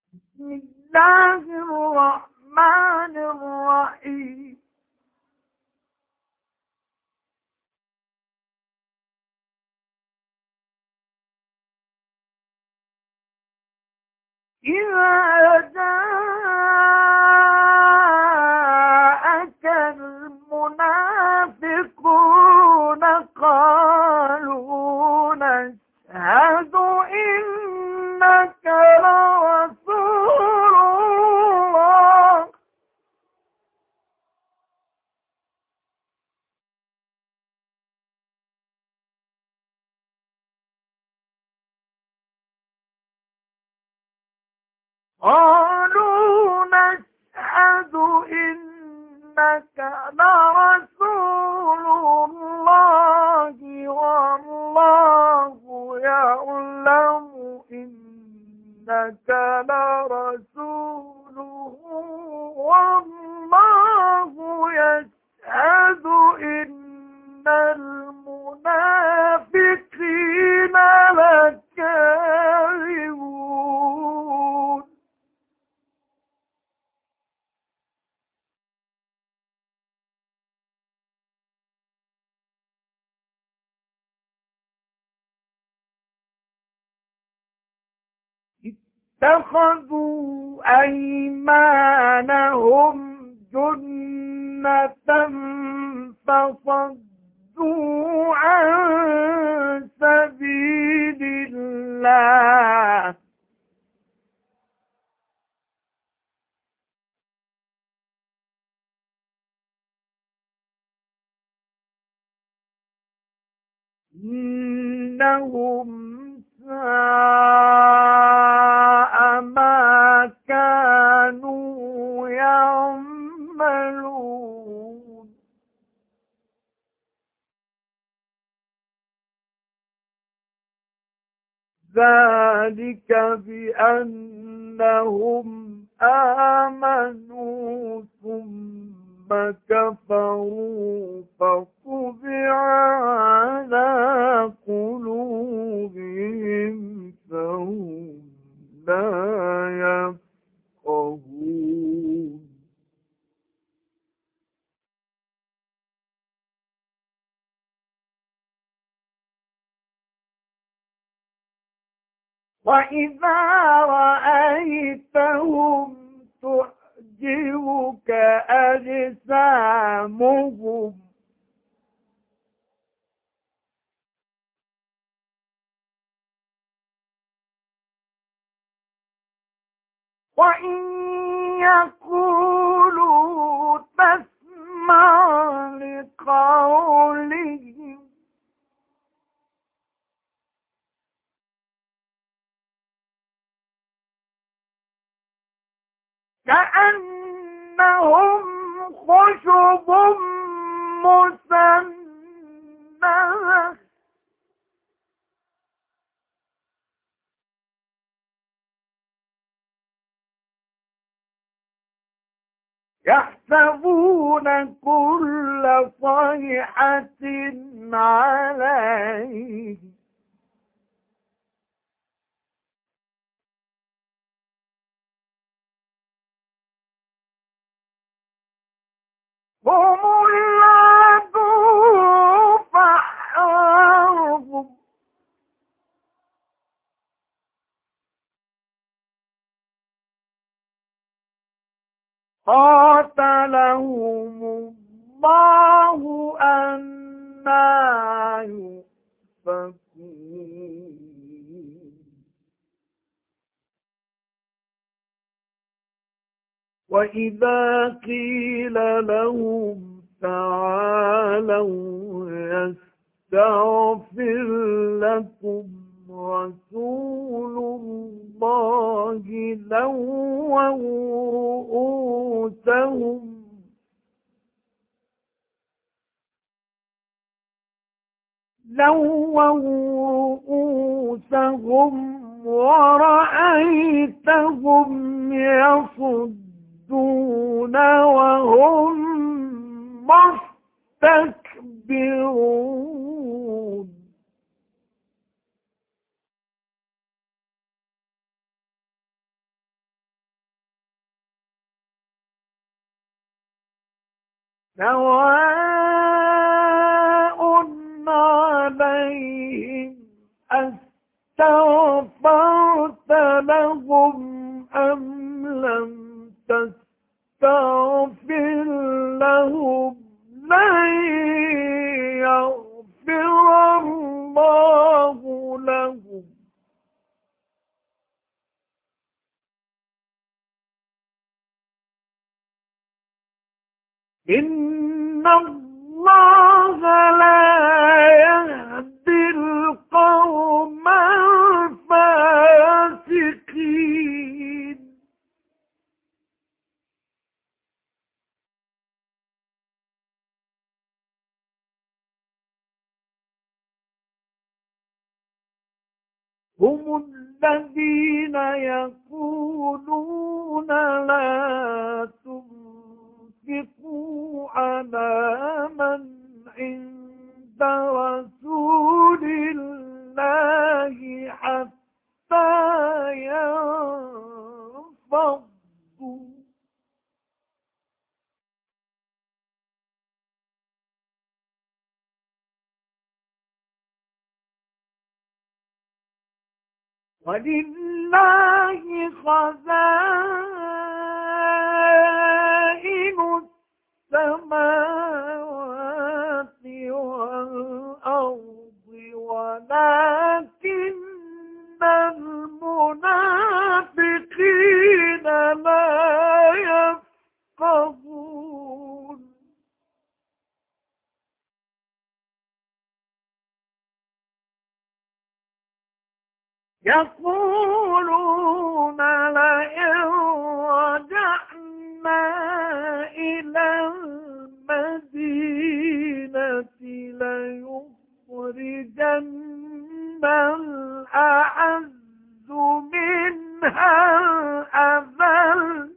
بسم الله الرحمن الرحيم. إذا جاءك المنافقون قالوا نشهد إنك لرسول الله قالوا نشهد إنك لرسول الله والله يعلم إنك لرسوله والله يشهد إن المنافقين لكاذبون. اتخذوا أيمانهم جنة فصدوا عن سبيل الله إنهم ساء ما كانوا يعملون. ذلك بأنهم آمنوا ثم كفروا فطبع على قلوبهم فهم لا يفقهون. وإذا رأيتهم تعجبك أجسامهم وإن يقولوا تسمع لقولهم كأنهم خشب مسندة يحسبون كل صيحة عليه هم العدو فاحذرهم قاتلهم الله أنى يؤفكون. وإذا قيل لهم تعالوا يستغفر لكم رسول الله لووا رؤوسهم ورأيتهم يصدون وهم مستكبرون. سواء عليهم أستغفرت لهم أم لم تستغفر لهم لن يغفر الله لهم. إن الله لا يهدي القوم الفاسقين. هم الذين يقولون لا تنفقوا على من عند رسول الله حتى ينفضوا. ولله خزائن السماوات والأرض ولكن المنافقين لا يفقهون. يقولون لئن رجعنا إلى المدينة ليخرجن الأعز منها الأذل.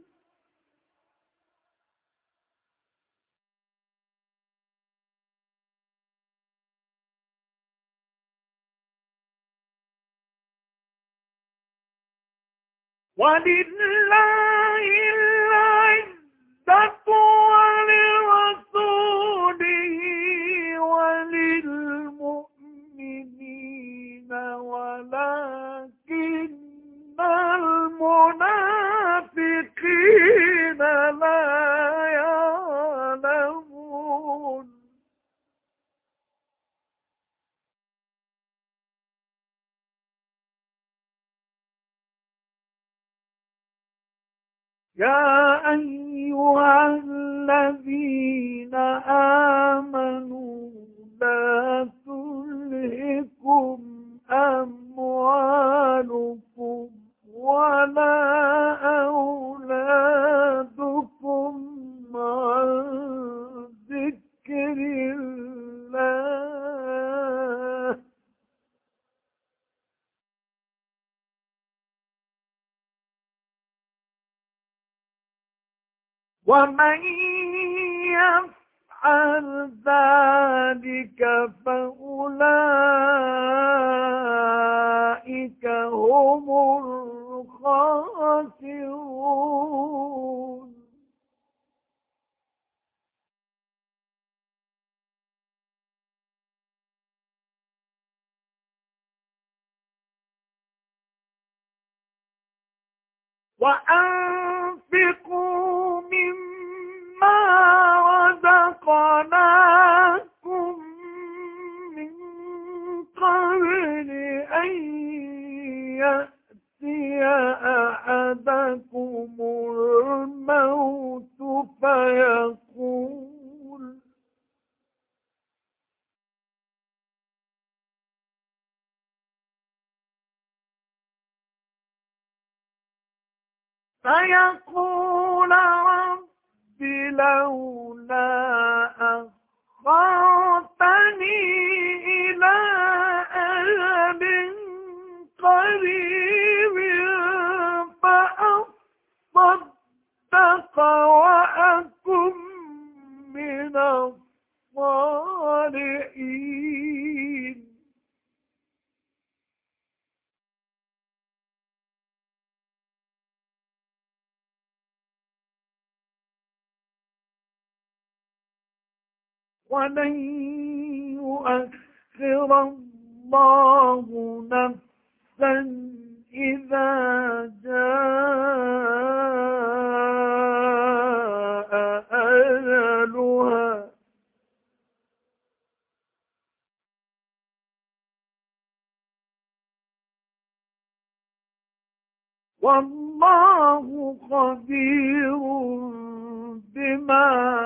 ولله العزة ولرسوله وللمؤمنين ولكن المنافقين لا يعلمون. يا أيها الذين آمنوا لا تلهكم أموالكم ولا أولادكم عن ذكر الله. ومن يفعل ذلك فأولئك هم الخاسرون. وأنفقوا مما رزقناكم من قبل أن يأتي أحدكم الموت فيقول رب لولا أخرتني إلى أجل قريب فأصدق وأكن من الصالحين. ولن يؤخر الله نفسا إذا جاء أجلها والله خبير بما